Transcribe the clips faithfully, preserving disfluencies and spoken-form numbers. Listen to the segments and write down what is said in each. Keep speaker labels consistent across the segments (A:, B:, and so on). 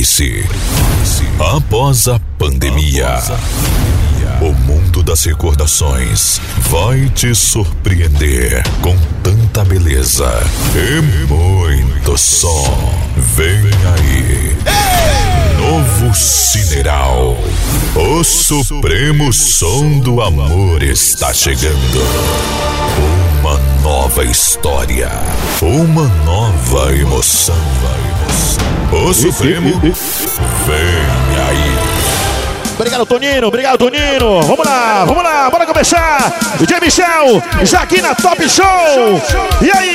A: Prepare-se. Após a pandemia, o mundo das recordações vai te surpreender com tanta beleza e muito som. Vem aí, novo Cineral. O supremo som do amor está chegando. Uma nova história, uma nova emoção. O Supremo vem aí.
B: Obrigado, Tonino. Obrigado, Tonino. Vamos lá, vamos lá. Bora começar. D J Michel, já aqui na Top Show. E aí?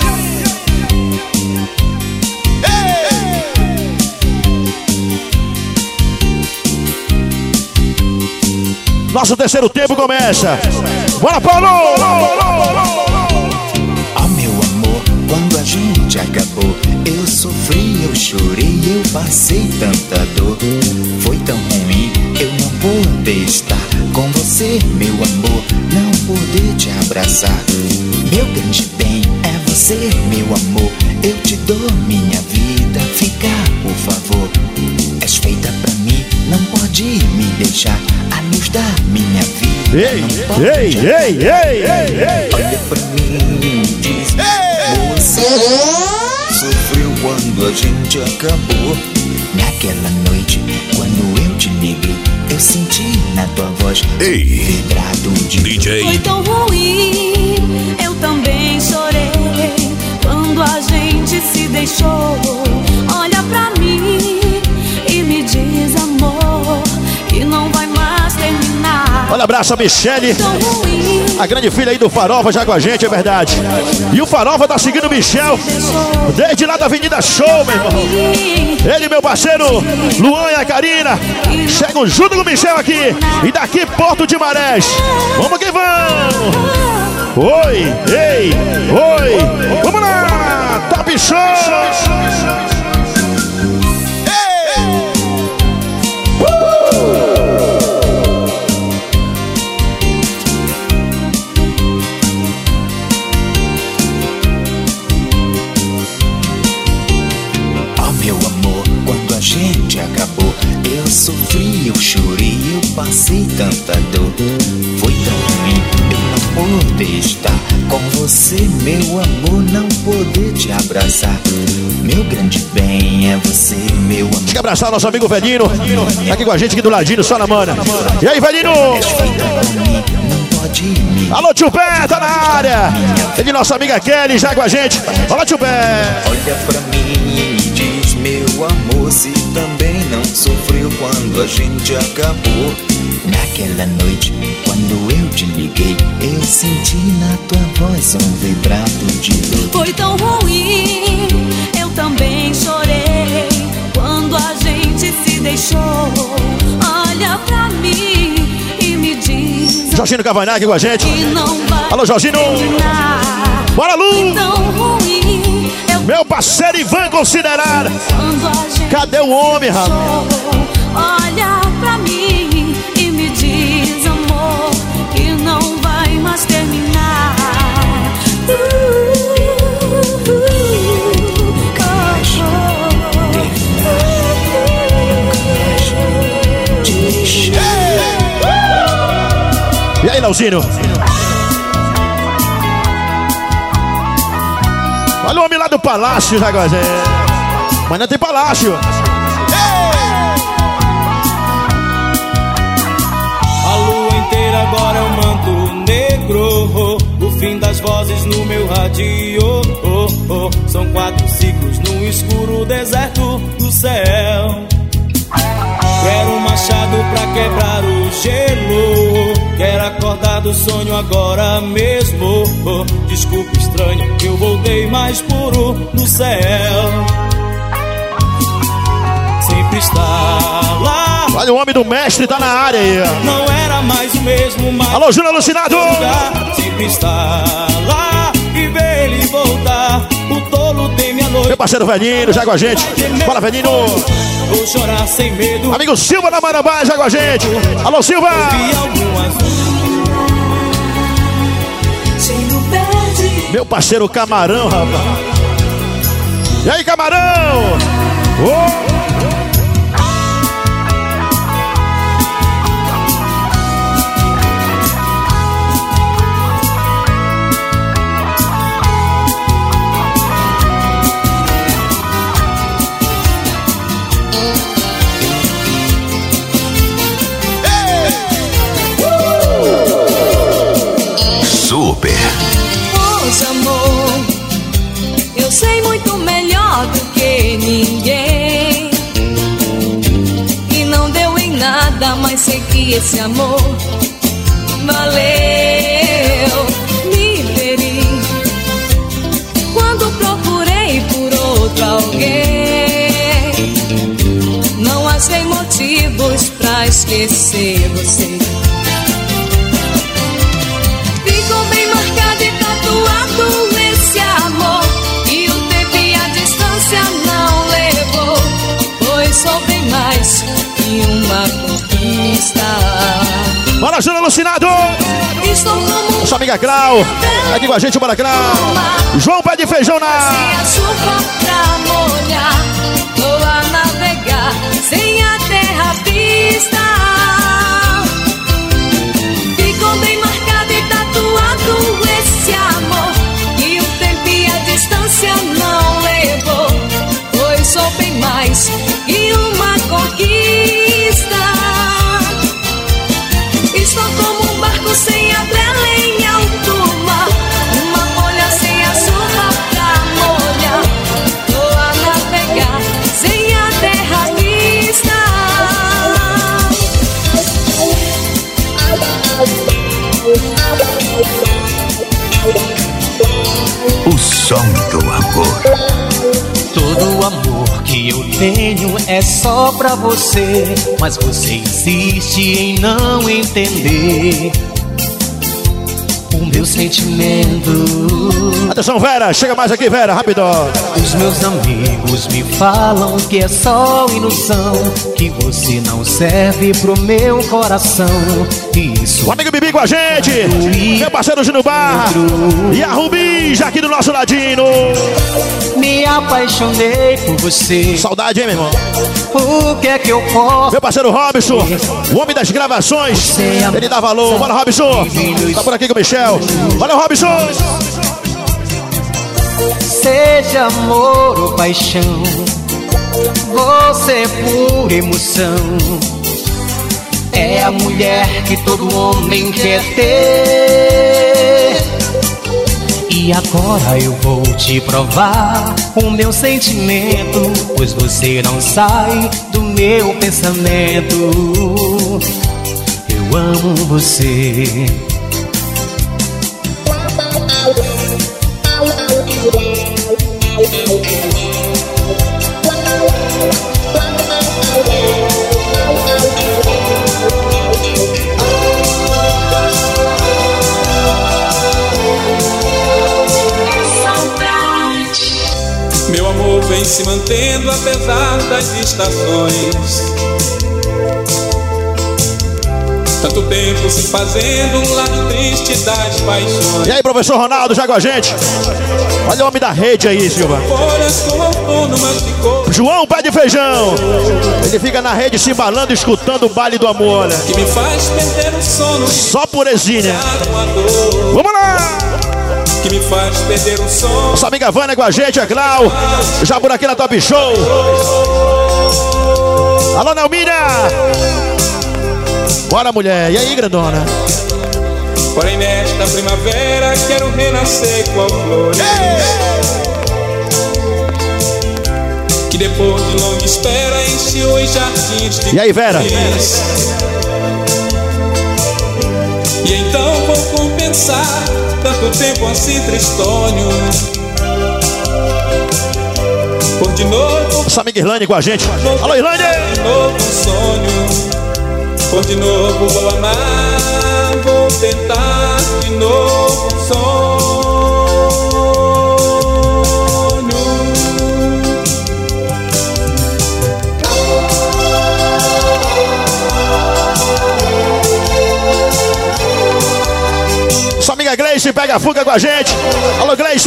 B: Nosso terceiro tempo começa. Bora, Paulo!
C: Oh, meu amor, quando a gente acabou, eu sofri, eu chorei, eu passei tanta dor. Foi tão ruim eu não poder estar com você, meu amor, não poder te abraçar. Meu grande bem é você, meu amor, eu te dou minha vida, fica, por favor. És feita pra mim, não pode me deixar a luz da minha vida.
B: Ei,
C: não pode
B: ei, ei, ei, ei, ei.
C: Olha pra mim e diz, você sofreu quando a gente acabou. Naquela noite, quando eu te liguei, eu senti na tua voz
A: Ei,
C: vibrado de
A: D J.
D: Foi tão ruim, eu também chorei quando a gente se deixou. Olha pra mim e me diz, amor, que não vai mais terminar.
B: Olha, abraço a Michele,
D: Tão ruim,
B: a grande filha aí do Farofa, já com a gente, é verdade. E o Farofa tá seguindo o Michel desde lá da Avenida Show, meu irmão. Ele, meu parceiro, Luan e a Karina, chegam junto com o Michel aqui. E daqui, Porto de Marés. Vamos que vamos! Oi, ei, oi, vamos lá! Top Show!
C: Gente, acabou, eu sofri, eu chorei, eu passei tanta dor. Foi tão ruim eu não poder estar com você, meu amor, não poder te abraçar. Meu grande bem é você, meu amor.
B: Quer abraçar nosso amigo Velino, tá aqui com a gente aqui do ladinho, só na mana. E aí, Velino? Alô, tio Pé, tá na área. Ele, nossa amiga Kelly, já com a gente. Olá, tio Pé.
C: Olha pra mim e diz, meu amor, se também não sofreu quando a gente acabou. Naquela noite, quando eu te liguei, eu senti na tua voz um vibrato de dor.
D: foi tão ruim, eu também chorei quando a gente se deixou. Olha pra mim e me diz,
B: Jorginho Cavanhaque aqui com a gente.
D: que não vai
B: Alô, Jorginho.
D: terminar.
B: Bora, Lu.
D: Tão ruim, eu
B: Meu parceiro Ivan Considerado.
D: quando a gente
B: Cadê o homem, rapaz?
D: olha pra mim e me diz, amor, que não vai mais terminar. Uh, uh,
B: E aí, Leozinho? Olha o homem lá do Palácio, já com a gente. Mas não tem Palácio.
E: A lua inteira agora é um manto negro. O fim das vozes no meu rádio. Oh, oh. São quatro ciclos no escuro deserto do céu. Quero um machado pra quebrar o gelo. Quero acordar do sonho agora mesmo. Oh, desculpa, estranho, eu voltei mais puro do céu. Sempre está lá.
B: Olha, o homem do mestre tá na área aí.
E: Não era mais o mesmo, mas
B: Alô, Júnior Alucinado.
E: sempre está lá e vê ele voltar. O tolo teme a noite.
B: Meu parceiro Velhinho, já com a gente. Fala, Velhinho.
E: Vou chorar sem medo.
B: Amigo Silva da Marabá, já com a gente. Alô, Silva.
E: Vi algumas...
B: Meu parceiro Camarão, rapaz. E aí, Camarão? Oh.
D: ter ninguém. E não deu em nada, mas sei que esse amor valeu. Me feri quando procurei por outro alguém. Não achei motivos pra esquecer você. Ficou bem marcado e tatuado esse amor, e o tempo e a distância não levou. Pois sou bem mais que uma conquista.
B: Bora, Júnior Alucinado!
D: Estou como
B: nossa amiga Grau, aqui com a gente, bora Grau. João Pé de Feijão na...
D: sem a chuva pra molhar, tô a navegar sem a terra à vista. Ficou bem marcado e tatuado esse amor, e o tempo e a distância não levou. Pois sou bem mais que uma conquista. Estou como um barco sem a vela em alto mar, uma folha sem a chuva pra molhar, tô a navegar sem a terra à vista.
C: O som do amor.
E: Todo amor que eu tenho é só pra você, mas você insiste em não entender o meu sentimento.
B: Atenção, Vera, chega mais aqui, Vera, rápido.
E: Os meus amigos me falam que é só ilusão, que você não serve pro meu coração. Isso.
B: O amigo Bibi com a gente, meu parceiro Gino Barra e a Rubi já aqui do nosso ladinho.
E: Me apaixonei por você.
B: Saudade, hein, meu irmão?
E: O que é que eu posso?
B: Meu parceiro Robson, o homem das gravações, ele dá valor. Bora, Robson. Tá por aqui com o Michel. Valeu, Robson.
E: Seja amor ou paixão, você é pura emoção. É a mulher que todo homem quer ter. E agora eu vou te provar o meu sentimento, pois você não sai do meu pensamento. Eu amo você.
F: Meu amor vem se mantendo apesar das estações, tanto tempo se fazendo um lado triste das paixões.
B: E aí, professor Ronaldo, já com a gente. Olha o homem da rede aí, Silva. João Pé de Feijão. Ele fica na rede se embalando, escutando o baile do amor, né?
F: Que me faz perder o sono.
B: Só purezinha. Vamos lá!
F: Que me faz perder o sono.
B: Nossa amiga Vânia com a gente, é Glau. Já por aqui na Top Show. Alô, Nelmina. Bora, mulher. E aí, grandona?
F: Porém, nesta primavera quero renascer com flores. Que depois de longa espera enche os jardins de...
B: E aí, Vera?
F: E então vou compensar tanto tempo assim tristonho. Por de novo...
B: Nossa amiga Irlane com a gente. Alô, Irlane!
F: De novo um sonho. Por de novo vou amar, vou tentar de novo um sonho.
B: Sua amiga Gleice pega a fuga com a gente. Alô, Gleice!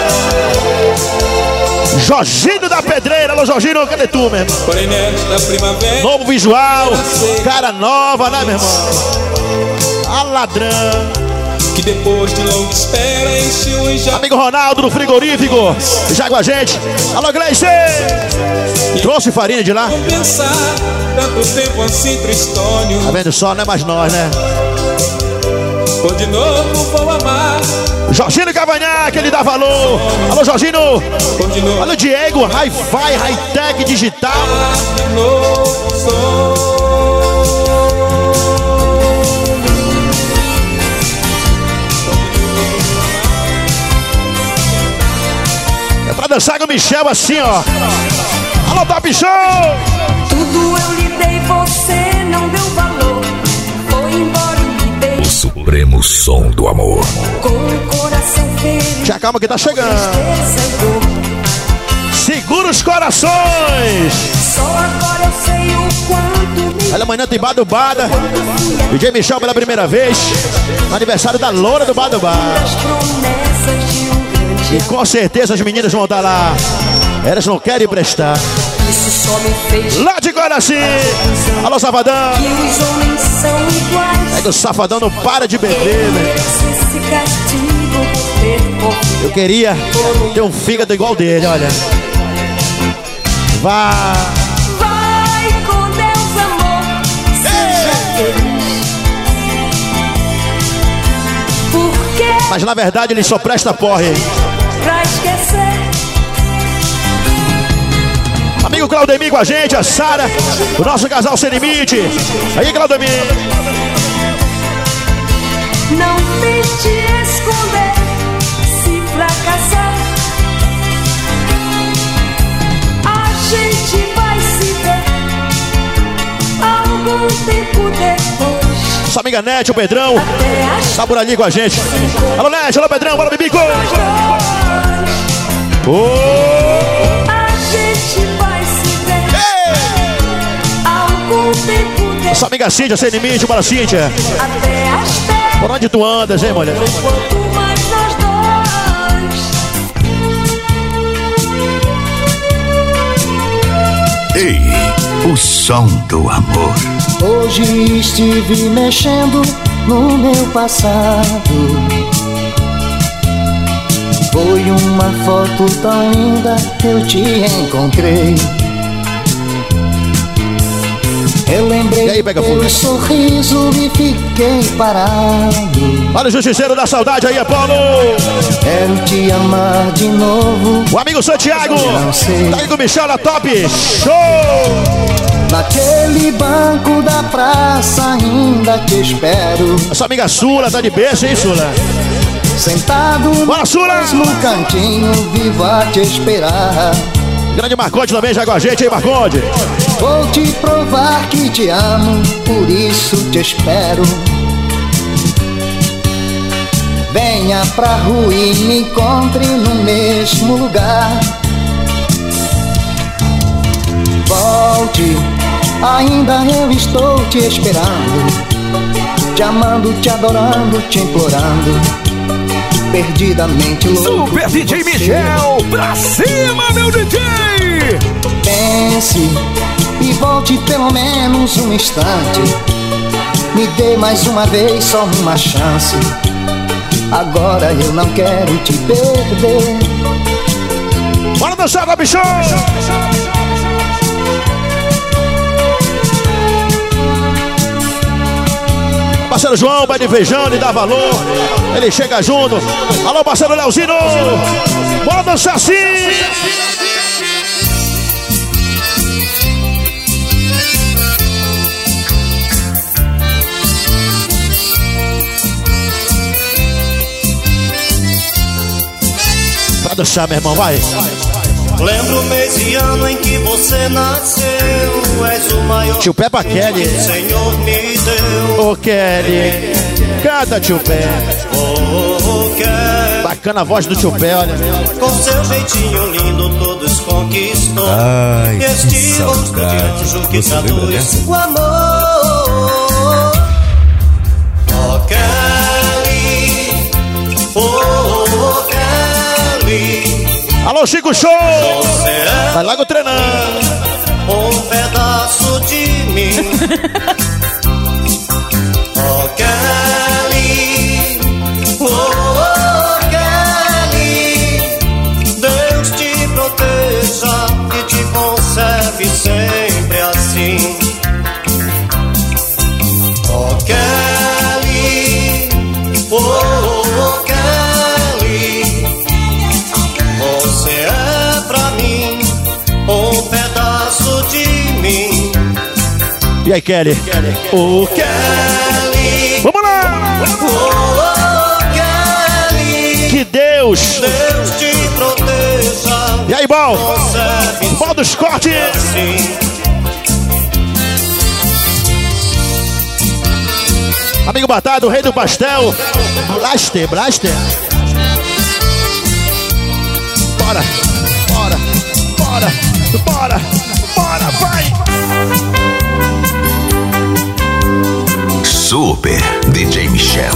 B: Jorginho da Pedreira. Alô, Jorginho, cadê tu, meu irmão?
F: Porém nesta primavera...
B: Novo visual, cara nova, né, meu irmão? A ladrão.
F: Que depois de longa espera enche os jardins.
B: Amigo Ronaldo do frigorífico, já com a gente. Alô, Gleice! Trouxe farinha de lá.
F: Compensar tanto tempo assim tristonho.
B: Tá vendo só, não é mais nós, né?
F: Ou de novo vou amar.
B: Jorginho Cavanhaque, ele dá valor. Alô, Jorginho. Olha o Diego, Hi-Fi, High-Tech Digital.
F: De novo sou.
B: É pra dançar com o Michel assim, ó. Alô, Top Show!
D: Tudo eu lhe dei, você não deu valor. Foi embora e me deixou.
A: O supremo som do amor.
D: Com o coração ferido.
B: Te acalma que tá chegando. Segura os corações.
D: Só agora eu sei o quanto me...
B: Olha, amanhã tem Badubada. D J Michel pela primeira vez. No aniversário da loura do Badubá.
D: As promessas de um grande
B: E com certeza as meninas vão estar lá. Elas não querem prestar.
D: Isso só me fez
B: Lá de Guaraci. Alô, Safadão.
D: que os homens são iguais.
B: É que o Safadão não para de beber, né?
D: Esse castigo por ter confiado.
B: Eu queria ter um fígado igual dele, olha. Vá.
D: Vai com Deus, amor. Seja feliz. Porque
B: Mas na verdade ele só presta porre.
D: pra esquecer
B: Amigo Claudemir com a gente, a Sara, o nosso casal sem limite. Aí, Claudemir.
D: não tente esconder se fracassar. A gente vai se ver algum tempo depois.
B: Nossa amiga Nete, o Pedrão,
D: Até as
B: tá por ali com a gente. Alô, Nete, alô, Pedrão, bora, Bibico. Oh!
D: a gente vai se ver algum tempo depois.
B: Nossa amiga Cíntia, sem limite, bora, Cíntia.
D: Até as férias,
B: Por onde tu andas, hein, mulher?
D: quanto mais nós dois.
C: Ei, o som do amor.
G: Hoje estive mexendo no meu passado. Foi uma foto tão linda que eu te encontrei. Eu lembrei
B: E aí, pega
G: teu
B: fogo.
G: sorriso e fiquei parado.
B: Olha o justiceiro da saudade aí, Apolo.
G: Quero te amar de novo.
B: O amigo Santiago.
G: Não sei.
B: Tá aí com o Michel na top. Show!
G: Naquele banco da praça ainda te espero.
B: Nossa amiga Sula, tá de berço, hein, Sula?
G: Sentado
B: Bora, Sula!
G: no cantinho, vivo a te esperar.
B: Grande Marconde também já com a gente, hein, Marconde?
G: Vou te provar que te amo, por isso te espero. Venha pra rua e me encontre no mesmo lugar. Volte, ainda eu estou te esperando. Te amando, te adorando, te implorando. Perdidamente louco.
H: Super D J
G: por você.
H: Michel, pra cima, meu D J!
G: Pense e volte pelo menos um instante. Me dê mais uma vez só uma chance. Agora eu não quero te perder.
B: Bora dançar, Top Show! Parceiro João, vai de feijão, ele dá valor. Ele chega junto. Alô, parceiro Leozino! Bora dançar sim! Pra dançar, meu irmão, vai!
I: Lembro o mês e ano em que você nasceu. És o maior
B: Tio Peppa Kelly.
I: que o Senhor me deu.
B: Ô, Kelly, canta, tio Pé.
I: Oh, Kelly,
B: Bacana a voz do tio Pé, olha.
I: com seu jeitinho lindo todos conquistou.
H: Ai, que
I: este rosto de
H: saudade.
I: anjo que
H: Você lembra
I: traduz
H: dessa?
I: o amor. Oh, Kelly, oh, Kelly,
B: Alô, Chico Show!
I: você é
B: Vai logo treinando.
I: um pedaço de mim. Oh, Kelly, oh, Kelly, Deus te proteja e te conserve sempre assim. Oh, Kelly,
B: E aí, Kelly? Ô,
I: Kelly.
B: Vamos lá!
I: Oh, Kelly.
B: Que Deus!
I: Deus te proteja.
B: E aí, Bal?
I: Conserve
B: Bal dos cortes!
I: assim.
B: Amigo Batado, o rei do pastel. Blaster, Blaster. Bora, bora, bora, bora, bora, vai!
A: Super D J Michel.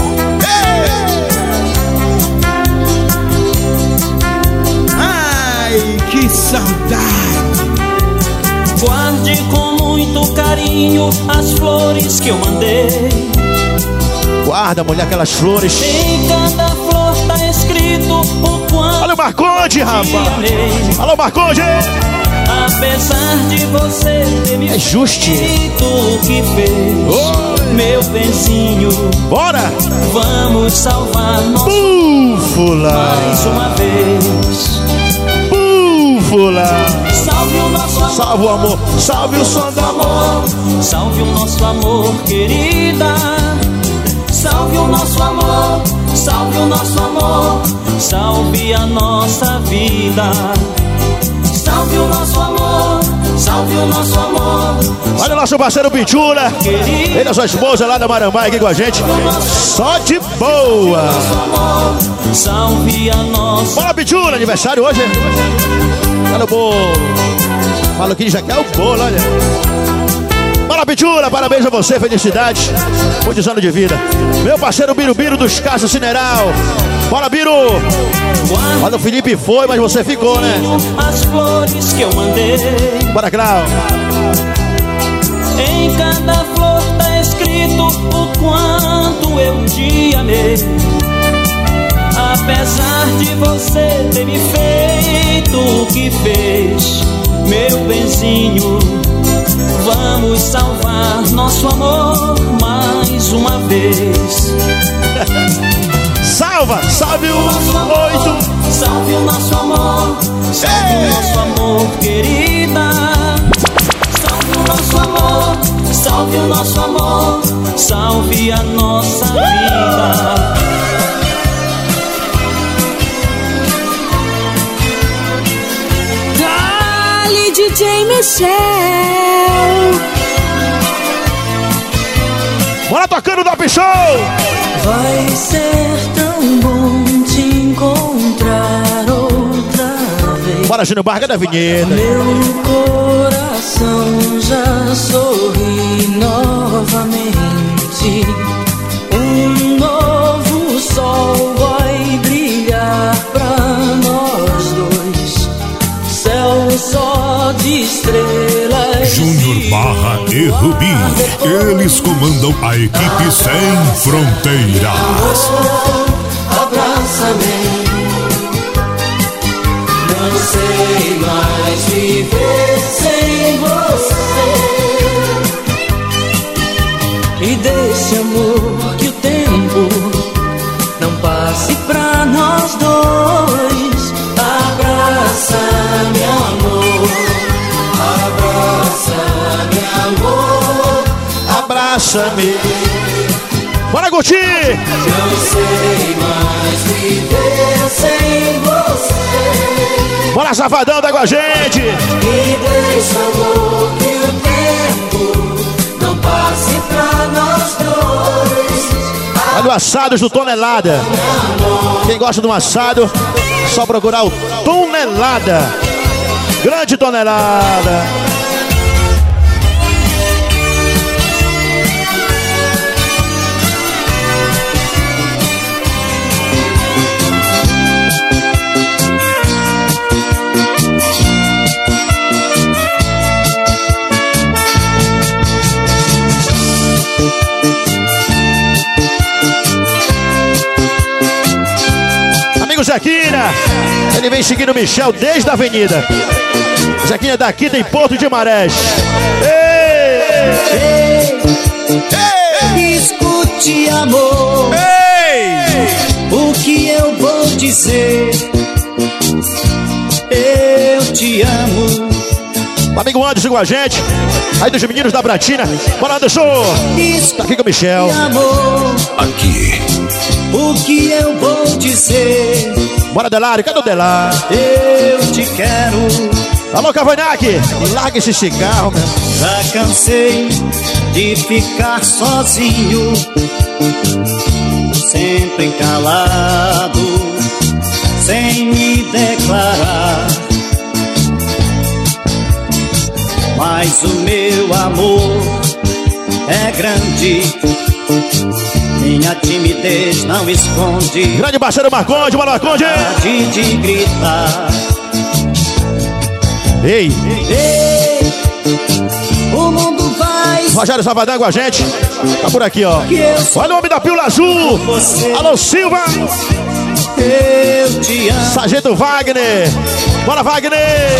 H: Ai, que saudade!
E: Guarde com muito carinho as flores que eu mandei.
B: Guarda, mulher, aquelas flores.
E: Em cada flor tá escrito o quanto.
B: Olha o Marconde, rapaz. Alô, Marconde.
E: Apesar de você ter me
B: é justo
E: feito o que fez, oh. Meu benzinho.
B: Bora.
E: Vamos salvar nosso
B: Búfula.
E: Mais uma vez.
B: Búfula.
E: Salve o nosso amor.
B: Salve o amor. Salve o som do amor.
E: Salve o nosso amor, querida. Salve o nosso amor, salve o nosso amor, salve a nossa vida. Salve o nosso amor, salve o nosso amor.
B: Olha o nosso parceiro Pichula. Ele e a sua esposa lá da Marambaia aqui com a gente. Só de boa.
E: Salve a nossa.
B: Bora, Pichula, aniversário hoje. Olha o bolo. Fala que já quer o bolo, olha. Bora, Pichula, parabéns a você, felicidade. Muitos anos de vida. Meu parceiro Birubiru dos Caças Cineral. Bora, Biru. Olha, o Felipe foi, mas você ficou, né?
E: As flores que eu mandei.
B: Bora, Grau.
E: Em cada flor tá escrito o quanto eu te amei. Apesar de você ter me feito o que fez, meu benzinho. Vamos salvar nosso amor mais uma vez.
B: Salva, salve o oito.
E: Salve o nosso amor, salve o nosso amor, querida. Salve o nosso amor, salve o nosso amor, salve a nossa vida.
D: Dale, D J Michel.
B: Bora tocando da Pichou.
D: Vai ser tão bom te encontrar outra vez.
B: Bora, Júnior Barca da Vinheta.
D: Meu coração já sorri novamente. Um novo sol vai brilhar pra nós dois. Céu só de estrelas.
H: Júnior Barra e Rubi, eles comandam a equipe Sem Fronteiras.
D: Abraça-me. Não sei mais viver sem você. E desse amor que o tempo não passe pra nós dois. Abraça-me, amor. Abraça-me, amor.
B: Abraça-me. Bora, Guti!
D: Não sei mais viver sem você.
B: Bora, Safadão, tá com a gente!
D: E deixa, amor, que o tempo não passe pra nós dois.
B: Olha o Assados do Tonelada. Quem gosta de um assado, só procurar o Tonelada. Grande Tonelada. Zequinha, ele vem seguindo o Michel desde a avenida. Zequinha daqui tem Porto de Marés. Ei!
G: Ei! Ei! Escute, amor.
H: Ei!
G: O que eu vou dizer? Eu te amo
B: Amigo Anderson com a gente. Aí dos meninos da Bratina. Bora, Anderson. Tá aqui com o Michel.
C: Amor,
A: Aqui.
C: o que eu vou dizer?
B: Bora, Delário. Cadê o Delário?
C: Eu te quero.
B: Alô, Cavanhaque. Larga esse cigarro, meu.
C: Já cansei de ficar sozinho, sempre calado, sem me declarar. Mas o meu amor é grande, minha timidez não esconde.
B: Grande parceiro Marconde, bora, Marconde.
C: De, de gritar.
B: Ei.
C: Ei, o mundo vai.
B: Rogério Salvador com a gente. Tá por aqui, ó. Olha o homem da pílula azul. Alô, Silva.
C: Eu te amo.
B: Sargento Wagner. Bora, Wagner.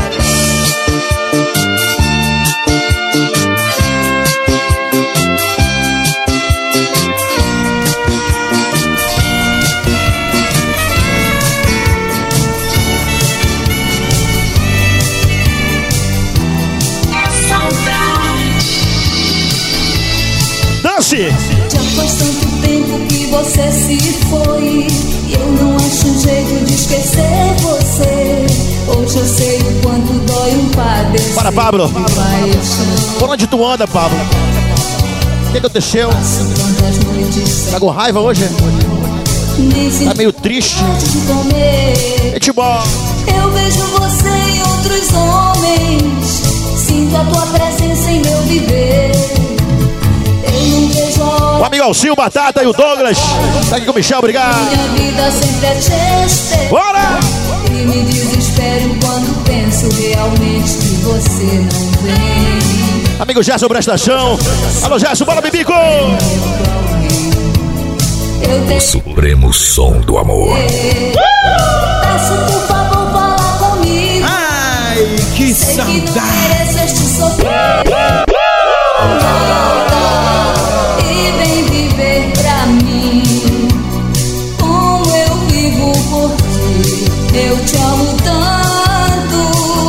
B: Dance.
D: Já faz tanto tempo que você se foi e eu não acho um jeito de esquecer você. Hoje eu sei o quanto dói um padecer.
B: Para, Pablo.
D: Paixão.
B: Por onde tu anda, Pablo? O que aconteceu?
D: Tantas noites
B: Tá com raiva hoje?
D: nem se
B: Tá meio triste?
D: de comer.
B: Futebol.
D: Eu vejo você em outros homens, sinto a tua presença em meu viver. Eu não vejo a
B: O
D: hora.
B: amigo Alcil, Batata e o Douglas. Tá aqui com o Michel, obrigado.
D: Minha vida sempre é te esperar.
B: Bora!
D: E me desespero quando penso realmente que você não vem.
B: Amigo Gerson Prestação. Alô, Gerson, bora, Bibico!
D: Eu te
A: Supremo som do amor.
D: peço, por favor, fala comigo.
F: Ai, que
D: Sei que não
F: saudade.
D: mereço este sofrer. Volta e vem viver pra mim como eu vivo por ti. Eu te amo tanto.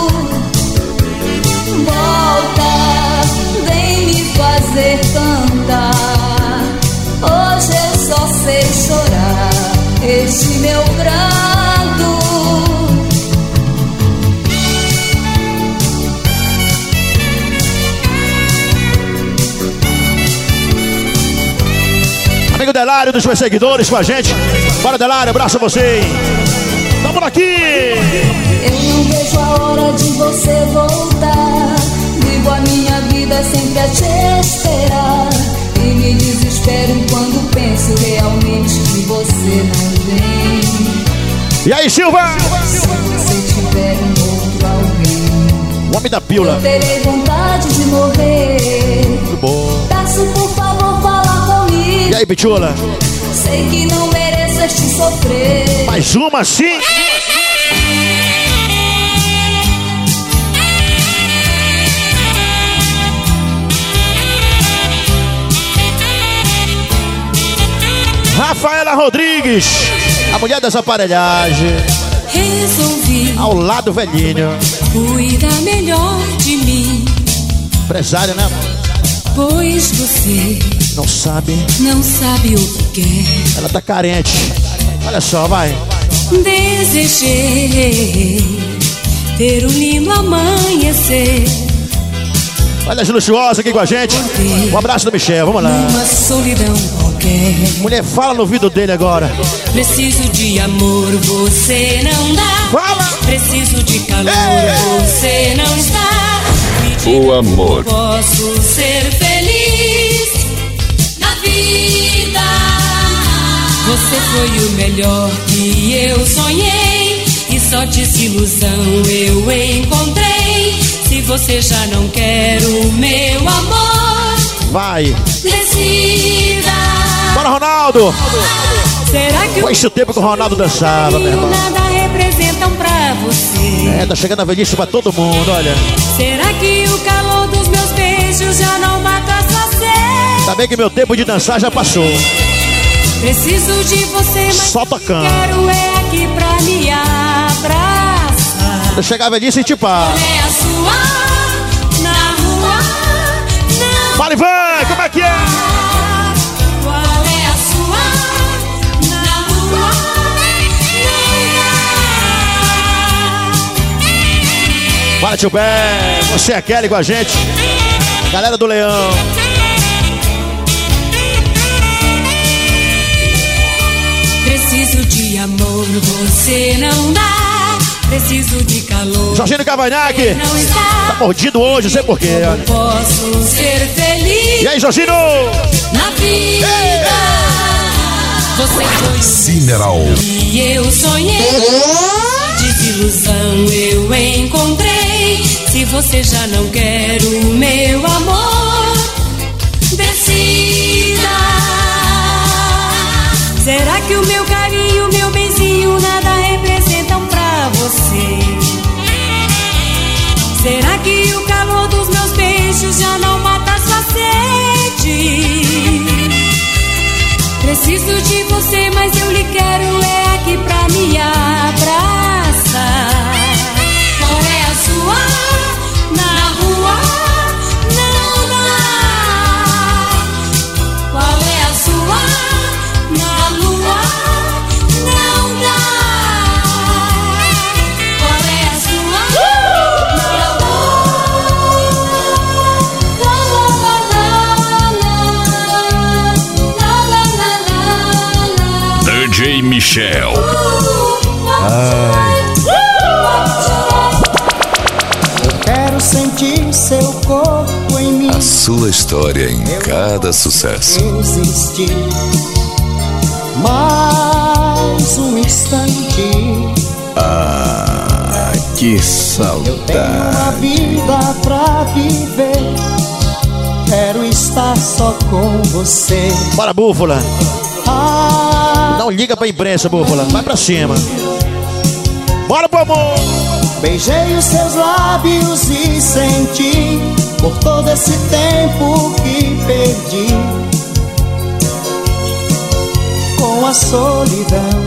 D: Volta, vem me fazer cantar. Hoje eu só sei chorar este meu pranto.
B: Amigo Delário dos meus seguidores com a gente. Bora, Delário, abraço a você. Tamo aqui.
D: Eu não vejo a hora de você voltar. Vivo a minha vida sempre a te esperar. E me desespero quando penso realmente que você não vem.
B: E aí, Silva?
D: Se você tiver um outro alguém,
B: O homem da pílula.
D: eu terei vontade de morrer.
B: Muito bom.
D: Peço, por favor, fala comigo.
B: E aí, Pichula?
D: Sei que não mereço este sofrer.
B: Mais uma, sim. Rafaela Rodrigues, a mulher dessa aparelhagem,
J: Resolvi
B: ao lado velhinho.
J: cuidar melhor de mim,
B: Empresária, né?
J: pois você
B: Não sabe,
J: não sabe o que quer.
B: ela tá carente. Olha só, vai.
J: Desejei ter um lindo amanhecer,
B: Olha as luxuosas aqui com a gente. Um abraço do Michel, vamos lá.
J: uma solidão qualquer.
B: Mulher, fala no ouvido dele agora.
J: Preciso de amor, você não dá.
B: Fala!
J: Preciso de calor,
B: Ei!
J: você não está. Me diga
A: O amor.
J: como posso ser feliz na vida. Você foi o melhor que eu sonhei e só desilusão eu encontrei. Se você já não quer o meu amor,
B: Vai.
J: decida.
B: Bora, Ronaldo.
J: Será que
B: Foi esse o tempo que o Ronaldo dançava, meu
J: o
B: irmão.
J: nada representam pra você?
B: É, tá chegando a velhice pra todo mundo, olha.
J: Será que o calor dos meus beijos já não mata a sua sede?
B: Tá bem que meu tempo de dançar já passou.
J: Preciso de você, mas
B: Só tocando.
J: quero é aqui pra me abraçar.
B: Quando chegar a velhice, tipo, ah,
J: É a sua
B: Fala, Ivan, como é que é?
J: Qual é a sua? Na rua não dá.
B: Fala, tio Bé, você é Kelly com a gente. Galera do Leão.
J: Preciso de amor, você não dá. Preciso de calor.
B: Jorginho Cavanhaque tá mordido hoje, não sei porquê.
J: Eu posso ser feliz.
B: E aí, Jorginho?
J: Na vida. Ei. Você foi
A: Cineral.
J: E eu sonhei. Desilusão eu encontrei. Se você já não quer o meu amor, decida. Será que o meu carinho, o meu benzinho nada representam pra você? Será que o calor dos meus beijos já não mata sua sede? Preciso de você, mas eu lhe quero é aqui pra me abraçar. Qual é a sua? Na rua não dá. Qual é a sua? Na lua não dá. Qual é a sua? Na lua.
A: D J Michel.
G: Eu quero sentir seu corpo em mim.
A: A sua história em cada sucesso.
G: Existir mais um instante.
A: Ah, que saudade.
G: Eu tenho uma vida pra viver. Quero estar só com você.
B: Bora, Búfala.
G: Ah,
B: Não liga pra imprensa, Búfala. Vai pra cima. Bora pro amor.
G: beijei os seus lábios e senti por todo esse tempo que perdi com a solidão.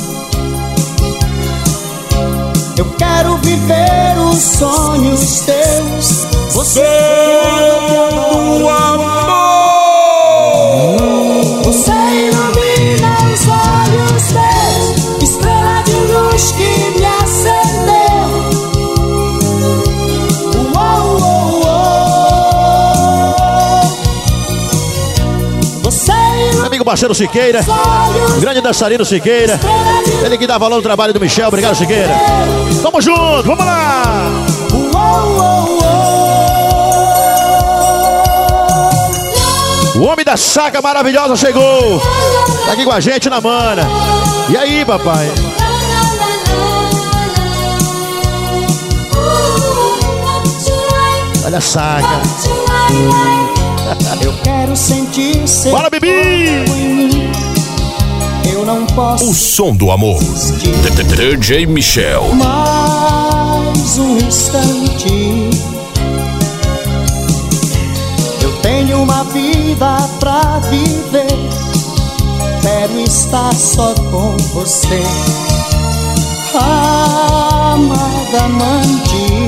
G: Eu quero viver os sonhos teus. Você é o amor. Você ilumina os olhos meus, estrela de luz que me acendeu. Uou, uou, uou. Você ilumina.
B: Meu amigo parceiro Siqueira, o grande dançarino Siqueira. Ele que dá valor no trabalho do Michel. Obrigado, Siqueira. Tamo junto, vamos lá.
G: Uou, uou, uou.
B: O homem da saca maravilhosa chegou. Tá aqui com a gente na mana. E aí, papai? Olha a saca.
G: Eu quero sentir seu
B: Bora, Bibi!
G: corpo em mim. Eu não posso.
A: O som do amor. D J Michel.
G: Mais um instante. Eu tenho uma vida pra viver. Quero estar só com você, amada amante.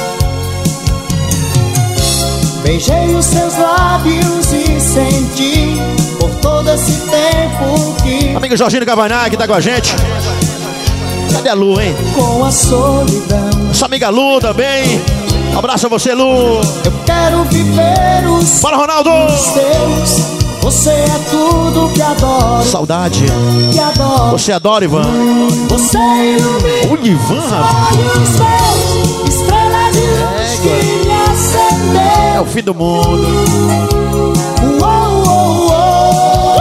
G: Beijei os seus lábios e senti por todo esse tempo que
B: Amigo Jorginho Cavanhaque que tá com a gente. Cadê a Lu, hein?
G: com a solidão.
B: Nossa amiga Lu também. Um abraço a você, Lu.
G: Eu quero viver os
B: Bora, Ronaldo!
G: teus. Você é tudo que adoro.
B: Saudade.
G: Que adoro.
B: Você adora, Ivan?
G: Você ilumina
B: O Ivan, rapaz.
G: olhos meus, estrela de luz que me acendeu.
B: É o fim do mundo.
G: Uou, uou, uou.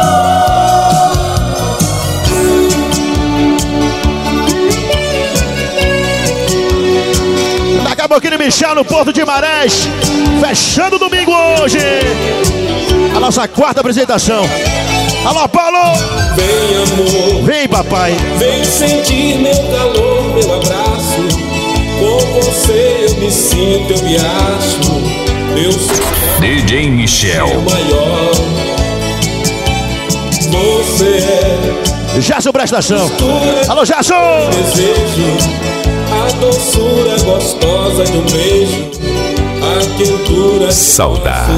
B: Daqui a pouquinho, Michel no Porto de Marés. Fechando o domingo hoje. A nossa quarta apresentação. Alô, Paulo!
F: Vem, amor,
B: Vem, papai.
F: vem sentir meu calor, meu abraço. Com você eu me sinto, eu me acho. Meu sucesso
A: D J
F: é o
A: Michel.
F: maior. Você é
B: Gerson Prestação.
F: mistura
B: Alô, Gerson!
F: de desejo, a doçura gostosa de um beijo, a quentura
A: Saudade.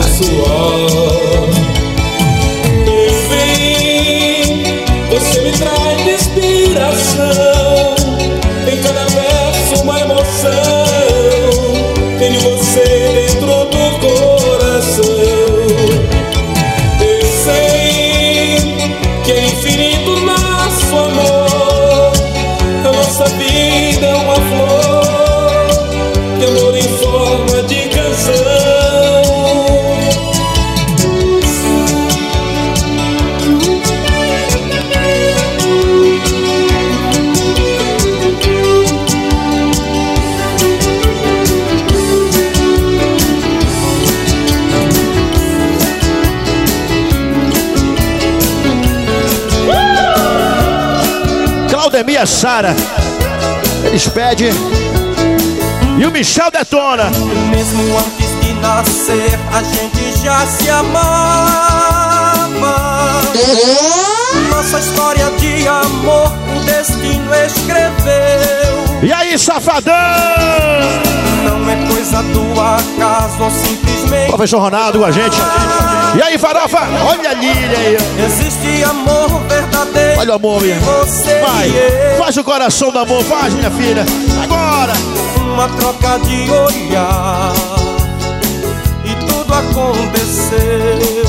F: Enfim, você me traz inspiração. Em cada verso uma emoção. Tenho você dentro do coração. Eu sei que é infinito nosso amor. A nossa vida é uma flor de amor em forma de canção.
B: Claudemir, Sara, eles pedem e o Michel detona.
K: Mesmo antes de nascer, a gente já se amava. Nossa história de amor, o destino escreveu.
B: E aí, safadão?
K: Não é coisa do acaso ou simplesmente.
B: Professor Ronaldo com a gente. E aí, farofa? Olha a Lília aí.
K: Existe amor verdadeiro.
B: Olha o amor, minha.
K: Você
B: vai,
K: e eu.
B: Faz o coração do amor, faz, minha filha. Agora.
K: Uma troca de olhar e tudo aconteceu.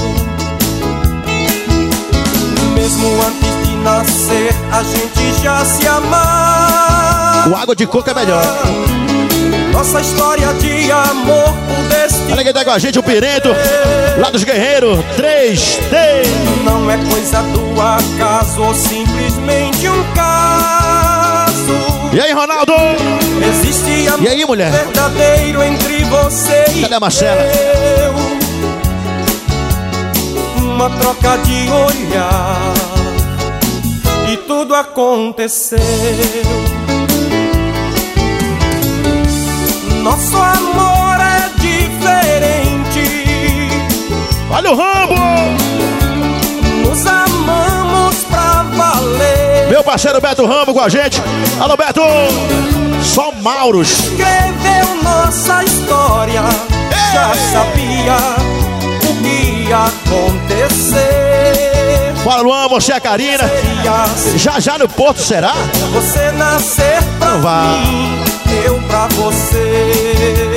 K: Mesmo antes de nascer, a gente já se amava.
B: O água de coco é melhor.
K: Nossa história de amor, o destino.
B: Olha quem tá com a gente, o Pirento, lá dos Guerreiros, três D.
K: Não é coisa do acaso ou simplesmente um caso.
B: E aí, Ronaldo?
K: Existe amor
B: e aí, mulher?
K: verdadeiro entre você e
B: cadê a Marcela?
K: eu. Uma troca de olhar e tudo aconteceu. Nosso amor é diferente.
B: Olha o Rambo!
K: Nos amamos pra valer.
B: Meu parceiro Beto Rambo com a gente. Alô, Beto! Só Mauros.
K: Escreveu nossa história. Ei! Já sabia o que ia acontecer.
B: Fala, Luan, você é a Karina.
K: Assim.
B: Já já no Porto, será?
K: Você nascer pra
B: Não vá.
K: mim, eu pra você.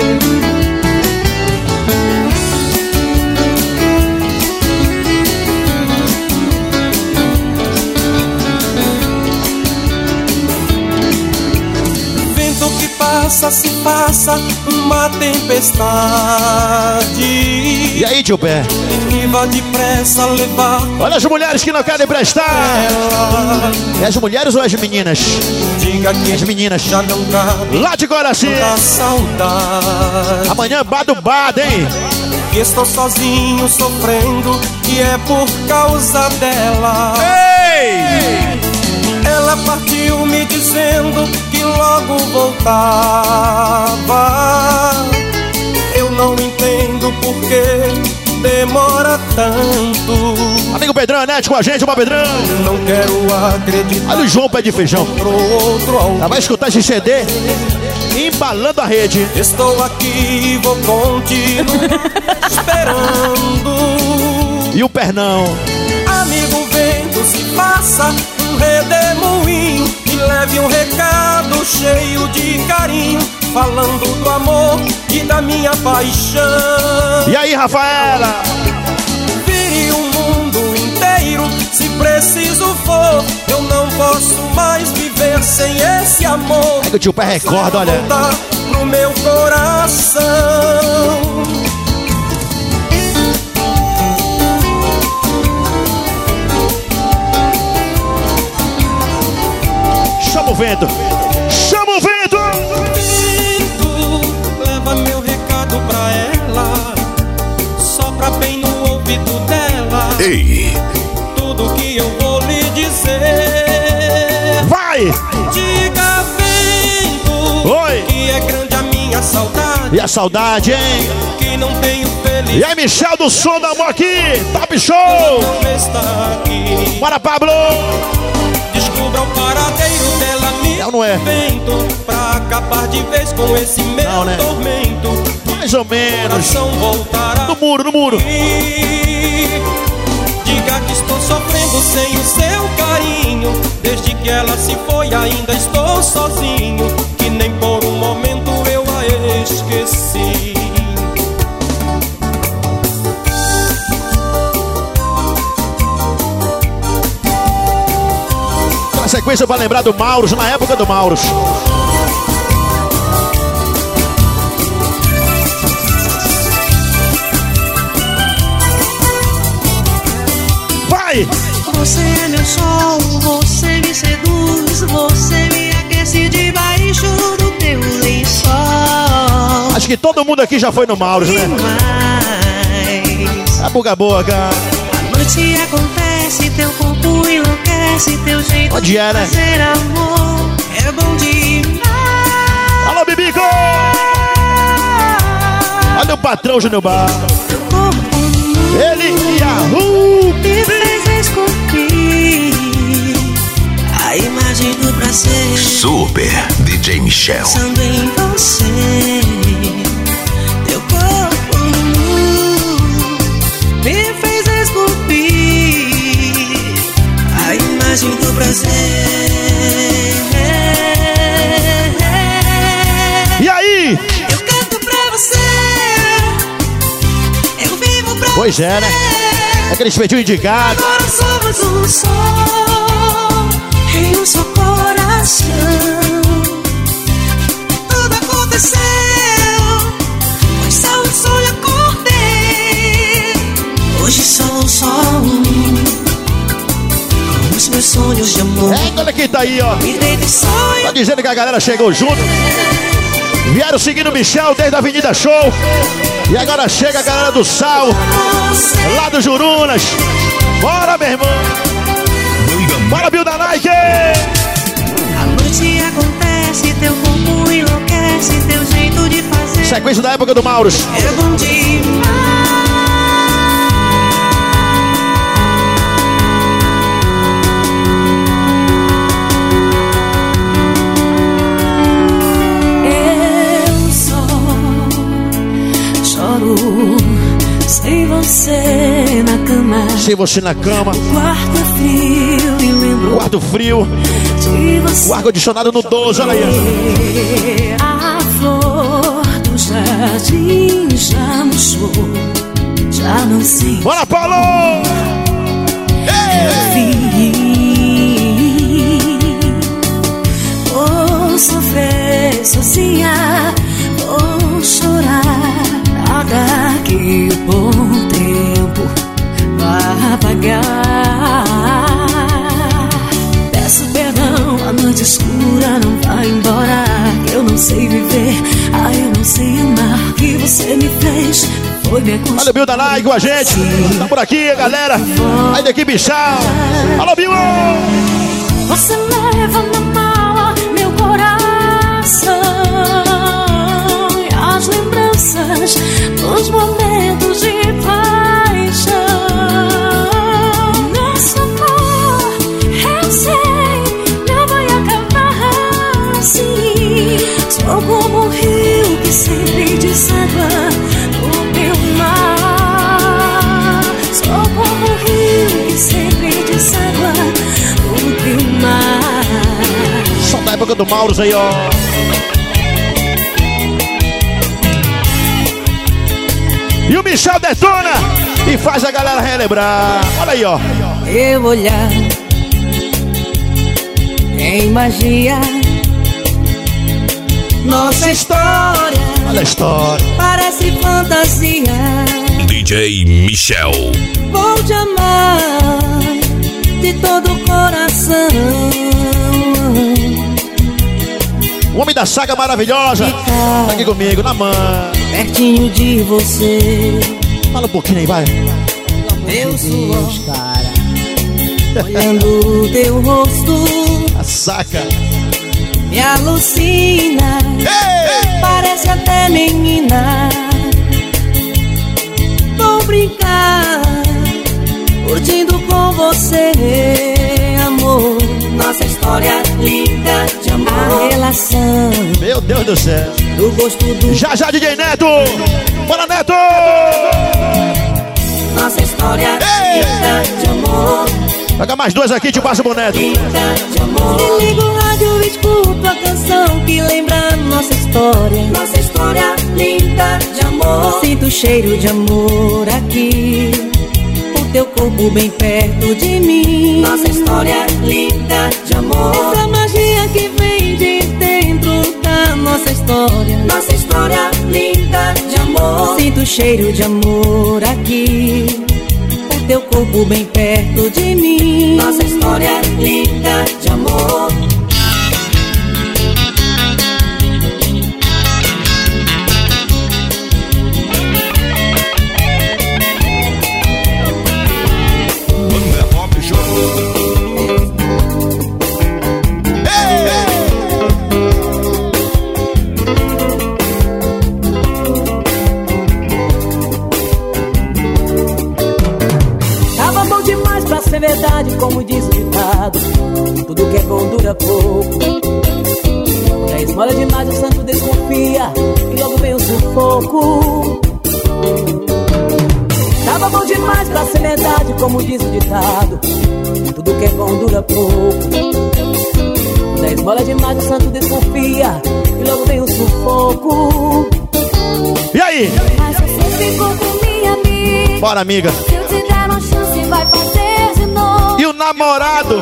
K: Vento que passa, se passa uma tempestade.
B: E aí, tio Pé?
K: E vá depressa levar.
B: Olha as mulheres que não querem prestar.
K: Ela.
B: É as mulheres ou as meninas?
K: Diga que
B: as meninas.
K: Já não cabe.
B: Lá de Coraci.
K: Saudade.
B: Amanhã bado bado, hein?
K: Que estou sozinho sofrendo e é por causa dela.
B: Ei!
K: Ela partiu me dizendo que logo voltava. Eu não entendo por que demora tanto.
B: Amigo Pedrão, Anete com a gente, o Pedrão.
K: Não quero acreditar.
B: Olha o João Pé de Feijão.
K: Outro
B: Já vai escutar esse C D embalando a rede.
K: Estou aqui e vou continuar esperando.
B: E o Pernão?
K: Amigo vento, se faça um redemoinho e leve um recado cheio de carinho, falando do amor e da minha paixão.
B: E aí, Rafaela?
K: Vire o mundo inteiro, se preciso for. Eu não posso mais viver sem esse amor.
B: É que o tio Pé recorda, olha.
K: No meu coração.
B: Chama o vento. Chama o vento.
K: Vento, leva meu recado pra ela. Sopra bem no ouvido dela.
A: Ei!
K: Tudo que eu vou lhe dizer.
B: Vai!
K: Diga, vento.
B: Oi!
K: Que é grande a minha saudade.
B: E a saudade, hein?
K: Que não tenho felicidade.
B: E aí, Michel do Som da Amor aqui. Top show!
K: Não está aqui.
B: Bora, Pablo!
K: Descubra o paradeiro dela, me
B: não, não é.
K: Vento, pra acabar de vez com esse meu
B: não, né?
K: tormento.
B: Mais ou menos.
K: Voltará
B: no muro, no muro.
K: Diga que estou sofrendo sem o seu carinho. Desde que ela se foi ainda estou sozinho. Que nem por um momento eu a esqueci.
B: Na sequência pra lembrar do Mauros, na época do Mauros. Vai!
L: Você é meu sol, você me seduz, você me aquece debaixo do teu lençol.
B: Acho que todo mundo aqui já foi no Mauros, né? A buga boga.
L: A noite acontece, teu corpo enlouquece, teu jeito
B: Pode
L: de
B: é, né?
L: fazer amor é bom demais.
B: Alô, Bibico! Olha o patrão Júnior Bar. Ele e a Ru
L: me fez esculpir a imagem do prazer.
A: Super D J Michel.
L: Pensando em você, teu corpo nu me fez esculpir a imagem do prazer.
B: E aí?
L: Eu canto pra você, eu vivo pra
B: Pois é, né? Aquele espetinho indicado.
L: Agora somos um só em um só coração. Tudo aconteceu, foi só um sonho, acordei. Hoje sou só um, com os meus sonhos de amor.
B: É, olha quem tá aí, ó.
L: Me deito e sonho.
B: Tá dizendo que a galera chegou junto. Vieram seguindo o Michel desde a Avenida Show. E agora chega a galera do Sal, lá do Jurunas. Bora, meu irmão. Bora, Bill da Nike.
L: A noite acontece, teu corpo enlouquece, teu jeito de fazer.
B: Sequência da época do Mauros.
L: É bom demais.
D: Sem você na cama.
B: Sem você na cama.
D: O quarto é frio e lembro.
B: Quarto frio.
D: De você.
B: O ar-condicionado no doze, olha aí.
D: A flor do jardim já murchou. Já não sei.
B: Bora, Paulo!
D: Vou sofrer sozinha. Vou chorar. Nada que o bom tempo vai apagar. Peço perdão, a noite escura não vai embora. Eu não sei viver, ah, eu não sei amar. O que você me fez foi me acostumar.
B: Olha o Bill da Nike com a gente. Tá por aqui, galera. Aí da equipe Chau. Alô, Bill!
D: Você leva na mala meu coração. As lembranças dos momentos de paixão. Nosso amor, eu sei, não vai acabar assim. Sou como um rio que sempre deságua no meu mar. Sou como um rio que sempre deságua no meu mar.
B: Só da época do Mauros aí, ó. E o Michel detona e faz a galera relembrar. Olha aí, ó.
L: Eu olhar em magia. Nossa história.
B: Olha a história.
L: Parece fantasia.
A: D J Michel.
L: Vou te amar de todo o coração.
B: O homem da saga maravilhosa. Tá aqui comigo, na mão.
L: Pertinho de você.
B: Fala um pouquinho aí, vai.
L: Meu suor, cara. Olhando o teu rosto.
B: A saca.
L: Me alucina. Ei! Parece até menina. Vou brincar, curtindo com você, amor. Nossa história linda de amor. revelação.
B: Meu Deus do céu.
L: Do gosto do...
B: Já, já, D J Neto. Bora, Neto.
L: Nossa história linda de amor.
B: Pega mais dois aqui, te passa o boneto.
L: Linda de amor. Se liga o rádio e escuto a canção que lembra nossa história. Nossa história linda de amor. Sinto o cheiro de amor aqui. O teu corpo bem perto de mim. Nossa história linda de amor. Essa magia que vem de dentro da nossa história. Nossa história linda de amor. Sinto o cheiro de amor aqui. O teu corpo bem perto de mim. Nossa história linda de amor. É verdade, como diz o ditado, tudo que é bom dura pouco. É esmola demais, o santo desconfia e logo vem o sufoco. Tava bom demais pra ser verdade, como diz o ditado, tudo que é bom dura pouco. É esmola demais, o santo desconfia e logo vem o sufoco.
B: E aí?
L: Mas você ficou com minha amiga.
B: Bora, amiga.
L: Se eu te der uma chance, vai fazer.
B: E o namorado?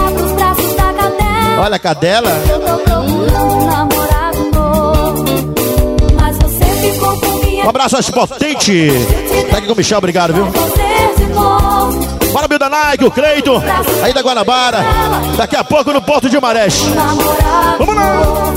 B: Olha a cadela.
L: Eu tô procurando um namorado novo. Mas você ficou com minha...
B: Um abraço às potentes. Tá aqui com o Michel, obrigado, viu? Bora, Bilda Nike, o Cleiton, aí da Guanabara. Daqui a pouco no Porto de Marés. Vamos lá!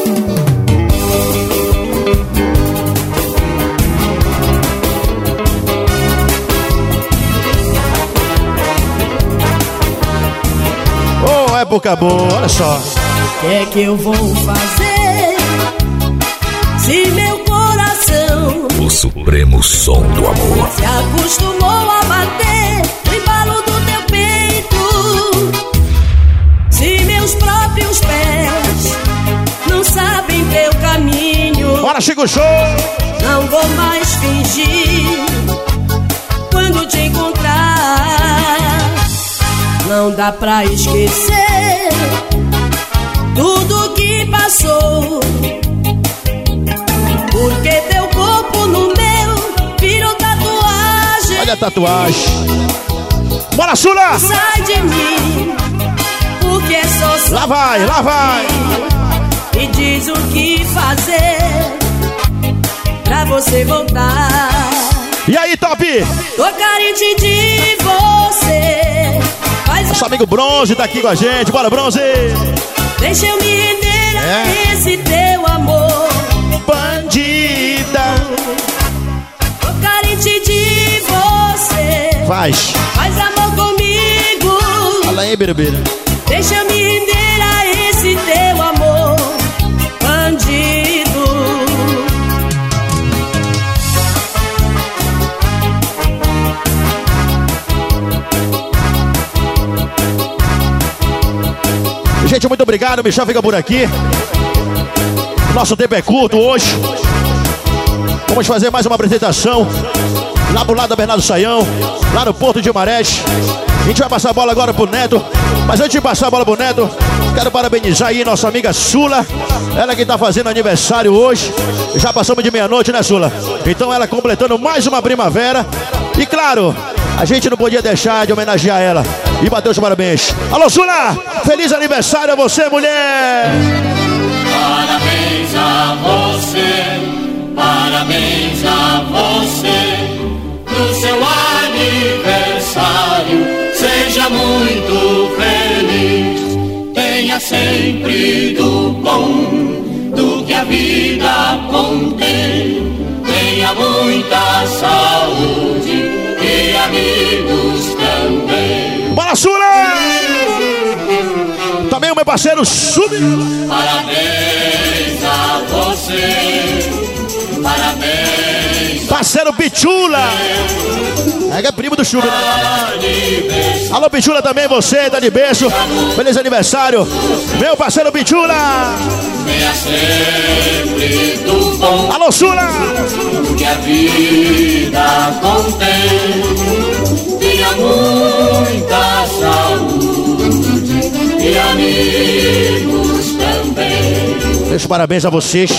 B: Oh, época boa, olha só.
L: O que é que eu vou fazer se meu coração,
A: o supremo som do amor,
L: se acostumou a bater no embalo do teu peito? Se meus próprios pés não sabem teu caminho,
B: bora, Chico Show!
L: Não vou mais fingir quando te encontrar. Não dá pra esquecer tudo que passou, porque teu corpo no meu virou tatuagem.
B: Olha a tatuagem. Bora, Sula!
L: Sai de mim, porque é só
B: lá vai, lá vai.
L: E diz o que fazer pra você voltar.
B: E aí, top?
L: Tô carente de você.
B: Nosso amigo Bronze tá aqui com a gente. Bora, Bronze!
L: Deixa eu me render
B: é.
L: a esse teu amor,
B: bandida.
L: Tô carente de você.
B: Faz.
L: Faz amor comigo.
B: Fala aí, Beira-Beira.
L: Deixa eu me render a esse teu amor, bandido.
B: Gente, muito obrigado. O Michel fica por aqui. Nosso tempo é curto hoje. Vamos fazer mais uma apresentação lá pro lado da Bernardo Saião, lá no Porto de Marés. A gente vai passar a bola agora pro Neto. Mas antes de passar a bola pro Neto, quero parabenizar aí nossa amiga Sula. Ela que tá fazendo aniversário hoje. Já passamos de meia-noite, né, Sula? Então ela completando mais uma primavera. E claro, a gente não podia deixar de homenagear ela e bater os parabéns. Alô, Sula! Feliz aniversário a você, mulher!
M: Parabéns a você, parabéns a você, no seu aniversário, seja muito feliz, tenha sempre do bom, do que a vida contém, tenha muita saúde e amigos também.
B: Bora, Sula! Também o meu parceiro Sub.
M: Parabéns a você, parabéns.
B: Tá parceiro Pichula. É que é primo do Chuva, né? Alô, Pichula, também você, tá de beijo. Feliz aniversário, meu parceiro Pichula.
M: Venha sempre do bom.
B: Alô, Chula.
M: Que a vida contém. Tenha muita saúde e amigos também.
B: Deixo parabéns a vocês.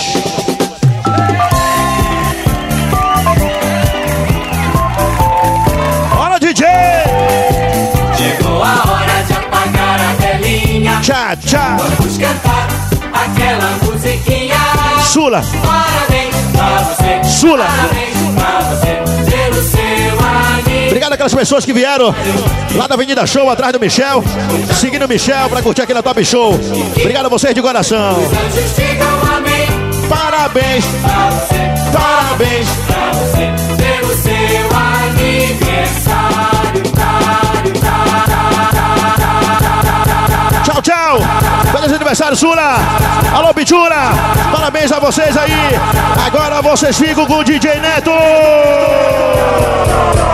B: Bora, D J!
N: Chegou a hora de apagar a velinha.
B: Tchá, tchá.
N: Vamos cantar aquela musiquinha.
B: Sula.
N: Parabéns pra você.
B: Sula.
N: Parabéns pra você pelo seu aniversário.
B: Obrigado àquelas pessoas que vieram lá da Avenida Show, atrás do Michel, seguindo o Michel pra curtir aqui na Top Show. Obrigado a vocês de coração. Parabéns
N: pra você.
B: Parabéns
N: pra você pelo seu aniversário.
B: Tchau, tchau. Feliz aniversário, Sula. Alô, Pichula. Parabéns a vocês aí. Agora vocês ficam com o D J Neto.